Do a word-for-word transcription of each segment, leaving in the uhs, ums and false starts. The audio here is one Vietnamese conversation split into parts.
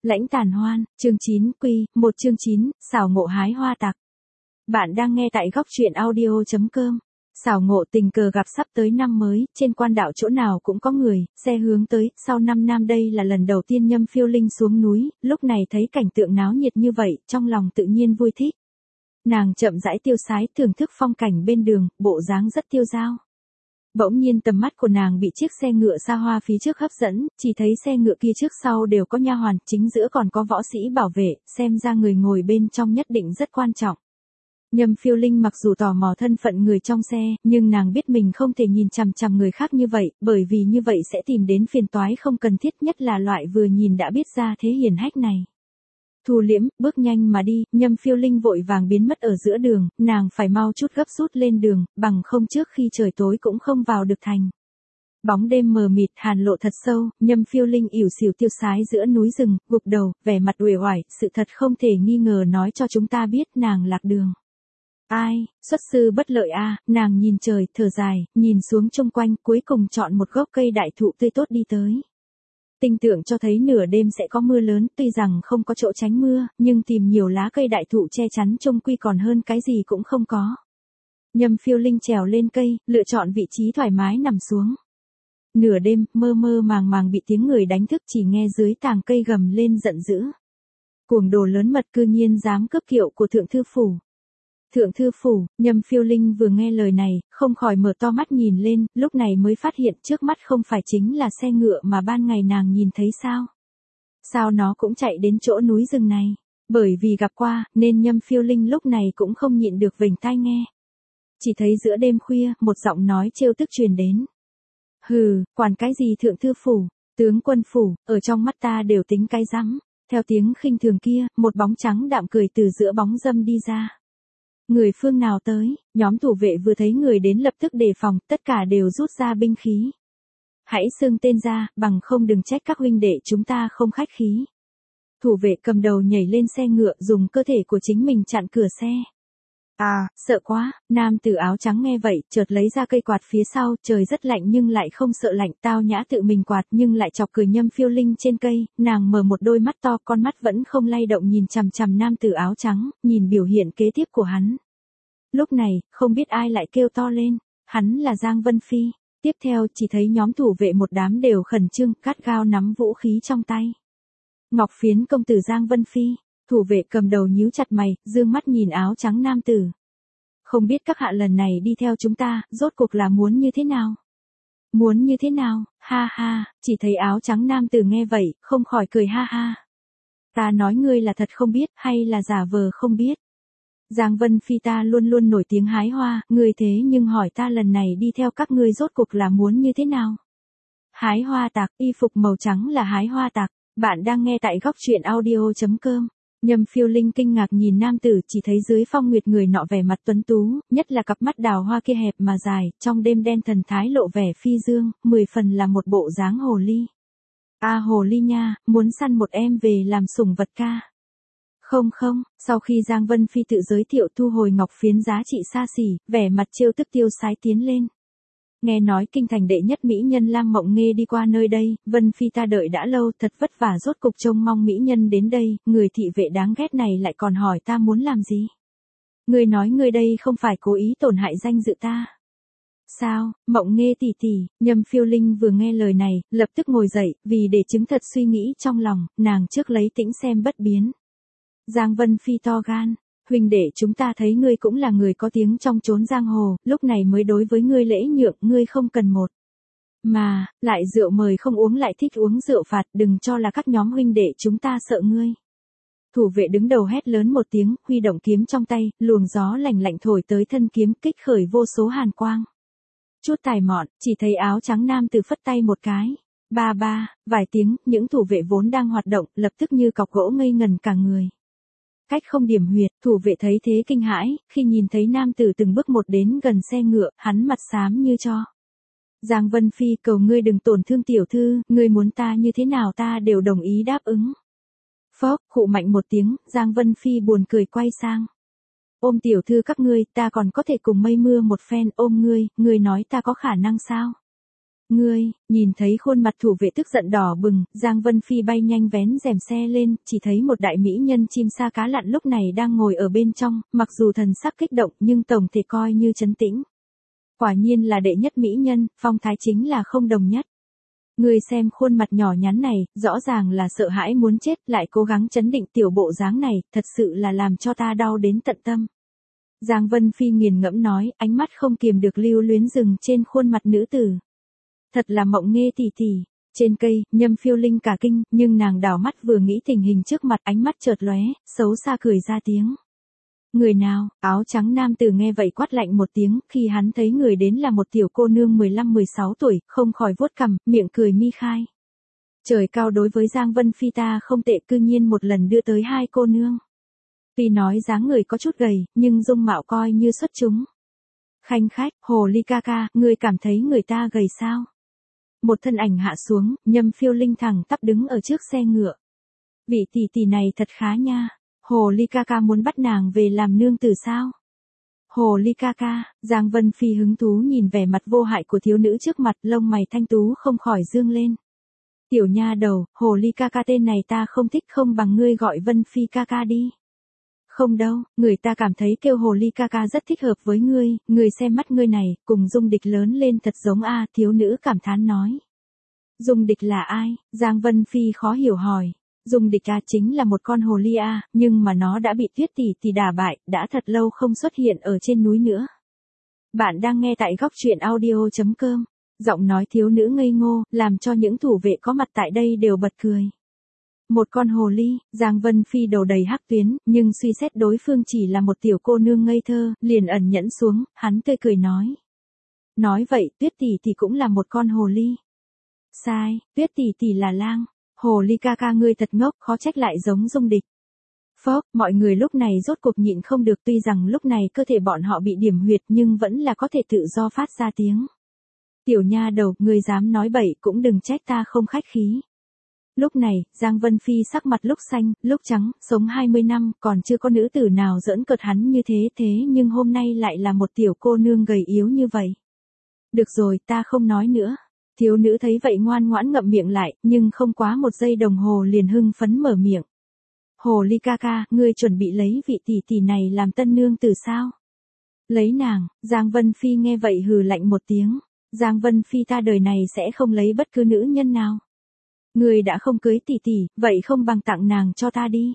Lãnh tàn hoan, chương chín quy, một chương chín, xảo ngộ hái hoa tặc. Bạn đang nghe tại góc truyện audio chấm com. Xảo ngộ tình cờ gặp sắp tới năm mới, trên quan đạo chỗ nào cũng có người, xe hướng tới, sau năm năm đây là lần đầu tiên Nhâm Phiêu Linh xuống núi, lúc này thấy cảnh tượng náo nhiệt như vậy, trong lòng tự nhiên vui thích. Nàng chậm rãi tiêu sái thưởng thức phong cảnh bên đường, bộ dáng rất tiêu dao. Bỗng nhiên tầm mắt của nàng bị chiếc xe ngựa xa hoa phía trước hấp dẫn, chỉ thấy xe ngựa kia trước sau đều có nha hoàn, chính giữa còn có võ sĩ bảo vệ, xem ra người ngồi bên trong nhất định rất quan trọng. Nhâm Phiêu Linh mặc dù tò mò thân phận người trong xe, nhưng nàng biết mình không thể nhìn chằm chằm người khác như vậy, bởi vì như vậy sẽ tìm đến phiền toái không cần thiết, nhất là loại vừa nhìn đã biết ra thế hiển hách này. Thu liễm, bước nhanh mà đi, Nhâm Phiêu Linh vội vàng biến mất ở giữa đường, nàng phải mau chút gấp rút lên đường, bằng không trước khi trời tối cũng không vào được thành. Bóng đêm mờ mịt, hàn lộ thật sâu, Nhâm Phiêu Linh ỉu xìu tiêu sái giữa núi rừng, gục đầu, vẻ mặt uể oải, sự thật không thể nghi ngờ nói cho chúng ta biết nàng lạc đường. Ai, xuất sư bất lợi a, à, nàng nhìn trời, thở dài, nhìn xuống chung quanh, cuối cùng chọn một gốc cây đại thụ tươi tốt đi tới. Tinh tượng cho thấy nửa đêm sẽ có mưa lớn, tuy rằng không có chỗ tránh mưa, nhưng tìm nhiều lá cây đại thụ che chắn chung quy còn hơn cái gì cũng không có. Nhâm Phiêu Linh trèo lên cây, lựa chọn vị trí thoải mái nằm xuống. Nửa đêm, mơ mơ màng màng bị tiếng người đánh thức, chỉ nghe dưới tàng cây gầm lên giận dữ. Cuồng đồ lớn mật cư nhiên dám cướp kiệu của thượng thư phủ. Thượng thư phủ, Nhâm Phiêu Linh vừa nghe lời này, không khỏi mở to mắt nhìn lên, lúc này mới phát hiện trước mắt không phải chính là xe ngựa mà ban ngày nàng nhìn thấy sao. Sao nó cũng chạy đến chỗ núi rừng này, bởi vì gặp qua, nên Nhâm Phiêu Linh lúc này cũng không nhịn được vểnh tai nghe. Chỉ thấy giữa đêm khuya, một giọng nói trêu tức truyền đến. Hừ, quản cái gì thượng thư phủ, tướng quân phủ, ở trong mắt ta đều tính cái rắm. Theo tiếng khinh thường kia, một bóng trắng đạm cười từ giữa bóng râm đi ra. Người phương nào tới, nhóm thủ vệ vừa thấy người đến lập tức đề phòng, tất cả đều rút ra binh khí. Hãy xưng tên ra, bằng không đừng trách các huynh đệ chúng ta không khách khí. Thủ vệ cầm đầu nhảy lên xe ngựa, dùng cơ thể của chính mình chặn cửa xe. À, sợ quá, nam tử áo trắng nghe vậy, chợt lấy ra cây quạt phía sau, trời rất lạnh nhưng lại không sợ lạnh, tao nhã tự mình quạt nhưng lại chọc cười Nhâm Phiêu Linh trên cây, nàng mở một đôi mắt to, con mắt vẫn không lay động nhìn chằm chằm nam tử áo trắng, nhìn biểu hiện kế tiếp của hắn. Lúc này, không biết ai lại kêu to lên, hắn là Giang Vân Phi. Tiếp theo chỉ thấy nhóm thủ vệ một đám đều khẩn trương, gắt gao nắm vũ khí trong tay. Ngọc Phiến công tử Giang Vân Phi. Thủ vệ cầm đầu nhíu chặt mày, dương mắt nhìn áo trắng nam tử. Không biết các hạ lần này đi theo chúng ta, rốt cuộc là muốn như thế nào? Muốn như thế nào? Ha ha, chỉ thấy áo trắng nam tử nghe vậy, không khỏi cười ha ha. Ta nói ngươi là thật không biết, hay là giả vờ không biết? Giang Vân Phi ta luôn luôn nổi tiếng hái hoa, ngươi thế nhưng hỏi ta lần này đi theo các ngươi rốt cuộc là muốn như thế nào? Hái hoa tặc, y phục màu trắng là hái hoa tặc, bạn đang nghe tại góc truyện audio chấm com. Nhâm Phiêu Linh kinh ngạc nhìn nam tử, chỉ thấy dưới phong nguyệt người nọ vẻ mặt tuấn tú, nhất là cặp mắt đào hoa kia hẹp mà dài, trong đêm đen thần thái lộ vẻ phi dương, mười phần là một bộ dáng hồ ly. A à, hồ ly nha, muốn săn một em về làm sủng vật ca. Không không, sau khi Giang Vân Phi tự giới thiệu thu hồi ngọc phiến giá trị xa xỉ, vẻ mặt trêu tức tiêu sái tiến lên. Nghe nói kinh thành đệ nhất mỹ nhân Lam Mộng Nghê đi qua nơi đây, Vân Phi ta đợi đã lâu, thật vất vả rốt cục trông mong mỹ nhân đến đây, người thị vệ đáng ghét này lại còn hỏi ta muốn làm gì. Người nói người đây không phải cố ý tổn hại danh dự ta. Sao, Mộng Nghê tỷ tỷ, Nhâm Phiêu Linh vừa nghe lời này, lập tức ngồi dậy, vì để chứng thật suy nghĩ trong lòng, nàng trước lấy tĩnh xem bất biến. Giang Vân Phi to gan. Huynh đệ chúng ta thấy ngươi cũng là người có tiếng trong chốn giang hồ, lúc này mới đối với ngươi lễ nhượng, ngươi không cần một. Mà, lại rượu mời không uống lại thích uống rượu phạt, đừng cho là các nhóm huynh đệ chúng ta sợ ngươi. Thủ vệ đứng đầu hét lớn một tiếng, huy động kiếm trong tay, luồng gió lạnh lạnh thổi tới thân kiếm kích khởi vô số hàn quang. Chút tài mọn, chỉ thấy áo trắng nam từ phất tay một cái. Ba ba, vài tiếng, những thủ vệ vốn đang hoạt động, lập tức như cọc gỗ ngây ngần cả người. Cách không điểm huyệt, thủ vệ thấy thế kinh hãi, khi nhìn thấy nam tử từng bước một đến gần xe ngựa, hắn mặt xám như cho. Giang Vân Phi cầu ngươi đừng tổn thương tiểu thư, ngươi muốn ta như thế nào ta đều đồng ý đáp ứng. Phốc, khụ mạnh một tiếng, Giang Vân Phi buồn cười quay sang. Ôm tiểu thư các ngươi, ta còn có thể cùng mây mưa một phen, ôm ngươi, ngươi nói ta có khả năng sao? Ngươi, nhìn thấy khuôn mặt thủ vệ tức giận đỏ bừng, Giang Vân Phi bay nhanh vén rèm xe lên, chỉ thấy một đại mỹ nhân chim sa cá lặn lúc này đang ngồi ở bên trong, mặc dù thần sắc kích động nhưng tổng thể coi như trấn tĩnh. Quả nhiên là đệ nhất mỹ nhân, phong thái chính là không đồng nhất. Ngươi xem khuôn mặt nhỏ nhắn này, rõ ràng là sợ hãi muốn chết, lại cố gắng chấn định tiểu bộ dáng này, thật sự là làm cho ta đau đến tận tâm. Giang Vân Phi nghiền ngẫm nói, ánh mắt không kiềm được lưu luyến dừng trên khuôn mặt nữ tử. Thật là mộng nghe tỉ tỉ. Trên cây, Nhâm Phiêu Linh cả kinh, nhưng nàng đảo mắt vừa nghĩ tình hình trước mặt, ánh mắt chợt lóe, xấu xa cười ra tiếng. Người nào? Áo trắng nam tử nghe vậy quát lạnh một tiếng, khi hắn thấy người đến là một tiểu cô nương mười lăm mười sáu tuổi, không khỏi vuốt cằm, miệng cười mi khai. Trời cao đối với Giang Vân Phi ta không tệ, cư nhiên một lần đưa tới hai cô nương. Tuy nói dáng người có chút gầy, nhưng dung mạo coi như xuất chúng. Khanh khách, hồ ly ca ca, ngươi cảm thấy người ta gầy sao? Một thân ảnh hạ xuống, Nhâm Phiêu Linh thẳng tắp đứng ở trước xe ngựa. Vị tỷ tỷ này thật khá nha. Hồ ly ca ca muốn bắt nàng về làm nương tử sao? Hồ ly ca ca, Giang Vân Phi hứng thú nhìn vẻ mặt vô hại của thiếu nữ trước mặt, lông mày thanh tú không khỏi dương lên. Tiểu nha đầu, hồ ly ca ca tên này ta không thích, không bằng ngươi gọi Vân Phi ca ca đi. Không đâu, người ta cảm thấy kêu hồ ly ca ca rất thích hợp với ngươi, ngươi xem mắt ngươi này, cùng Dung Địch lớn lên thật giống a, thiếu nữ cảm thán nói. Dung Địch là ai? Giang Vân Phi khó hiểu hỏi. Dung Địch a chính là một con hồ ly a, nhưng mà nó đã bị Tuyết tỷ tỷ đả bại, đã thật lâu không xuất hiện ở trên núi nữa. Bạn đang nghe tại góc truyện audio chấm com. Giọng nói thiếu nữ ngây ngô, làm cho những thủ vệ có mặt tại đây đều bật cười. Một con hồ ly, Giang Vân Phi đầu đầy hắc tuyến, nhưng suy xét đối phương chỉ là một tiểu cô nương ngây thơ, liền ẩn nhẫn xuống, hắn tươi cười nói. Nói vậy, Tuyết tỷ tỷ cũng là một con hồ ly. Sai, Tuyết tỷ tỷ là lang. Hồ ly ca ca ngươi thật ngốc, khó trách lại giống Dung Địch. Phốc, mọi người lúc này rốt cuộc nhịn không được, tuy rằng lúc này cơ thể bọn họ bị điểm huyệt nhưng vẫn là có thể tự do phát ra tiếng. Tiểu nha đầu, ngươi dám nói bậy cũng đừng trách ta không khách khí. Lúc này, Giang Vân Phi sắc mặt lúc xanh, lúc trắng, sống hai mươi năm, còn chưa có nữ tử nào giỡn cợt hắn như thế thế nhưng hôm nay lại là một tiểu cô nương gầy yếu như vậy. Được rồi, ta không nói nữa. Thiếu nữ thấy vậy ngoan ngoãn ngậm miệng lại, nhưng không quá một giây đồng hồ liền hưng phấn mở miệng. Hồ ly ca ca, ngươi chuẩn bị lấy vị tỷ tỷ này làm tân nương tử sao? Lấy nàng, Giang Vân Phi nghe vậy hừ lạnh một tiếng. Giang Vân Phi ta đời này sẽ không lấy bất cứ nữ nhân nào. Ngươi đã không cưới tỷ tỷ, vậy không bằng tặng nàng cho ta đi.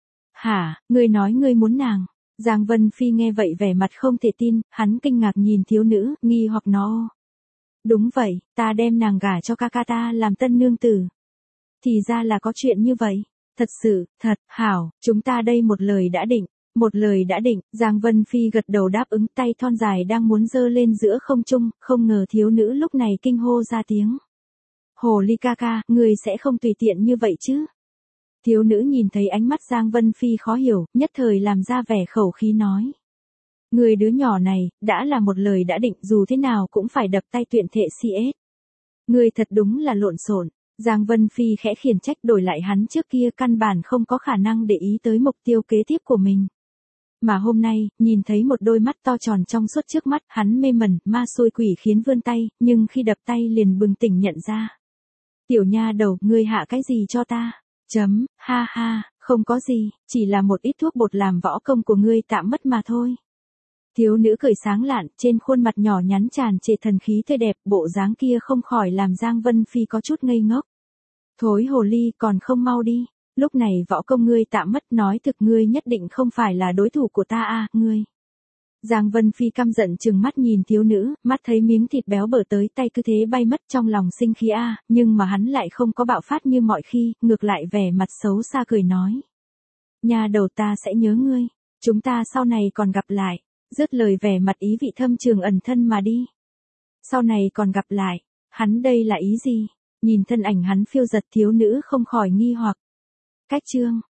Hả, ngươi nói ngươi muốn nàng? Giang Vân Phi nghe vậy vẻ mặt không thể tin, hắn kinh ngạc nhìn thiếu nữ, nghi hoặc nó. Đúng vậy, ta đem nàng gả cho ca ca ta làm tân nương tử. Thì ra là có chuyện như vậy. Thật sự, thật, hảo, chúng ta đây một lời đã định. Một lời đã định, Giang Vân Phi gật đầu đáp ứng, tay thon dài đang muốn giơ lên giữa không trung, không ngờ thiếu nữ lúc này kinh hô ra tiếng. Hồ ly ca ca, người sẽ không tùy tiện như vậy chứ? Thiếu nữ nhìn thấy ánh mắt Giang Vân Phi khó hiểu, nhất thời làm ra vẻ khẩu khí nói. Người đứa nhỏ này, đã là một lời đã định, dù thế nào cũng phải đập tay tuyệt thệ xê ét. Người thật đúng là lộn xộn. Giang Vân Phi khẽ khiển trách, đổi lại hắn trước kia căn bản không có khả năng để ý tới mục tiêu kế tiếp của mình. Mà hôm nay, nhìn thấy một đôi mắt to tròn trong suốt trước mắt, hắn mê mẩn, ma xôi quỷ khiến vươn tay, nhưng khi đập tay liền bừng tỉnh nhận ra. Tiểu nha đầu, ngươi hạ cái gì cho ta? Chấm, ha ha, không có gì, chỉ là một ít thuốc bột làm võ công của ngươi tạm mất mà thôi. Thiếu nữ cười sáng lạn, trên khuôn mặt nhỏ nhắn tràn trề thần khí tươi đẹp, bộ dáng kia không khỏi làm Giang Vân Phi có chút ngây ngốc. Thối hồ ly, còn không mau đi, lúc này võ công ngươi tạm mất, nói thực ngươi nhất định không phải là đối thủ của ta à, ngươi. Giang Vân Phi căm giận trừng mắt nhìn thiếu nữ, mắt thấy miếng thịt béo bở tới tay cứ thế bay mất, trong lòng sinh khí a, à, nhưng mà hắn lại không có bạo phát như mọi khi, ngược lại vẻ mặt xấu xa cười nói. Nhà đầu ta sẽ nhớ ngươi, chúng ta sau này còn gặp lại, dứt lời vẻ mặt ý vị thâm trường ẩn thân mà đi. Sau này còn gặp lại, hắn đây là ý gì? Nhìn thân ảnh hắn phiêu giật thiếu nữ không khỏi nghi hoặc. Cách chương.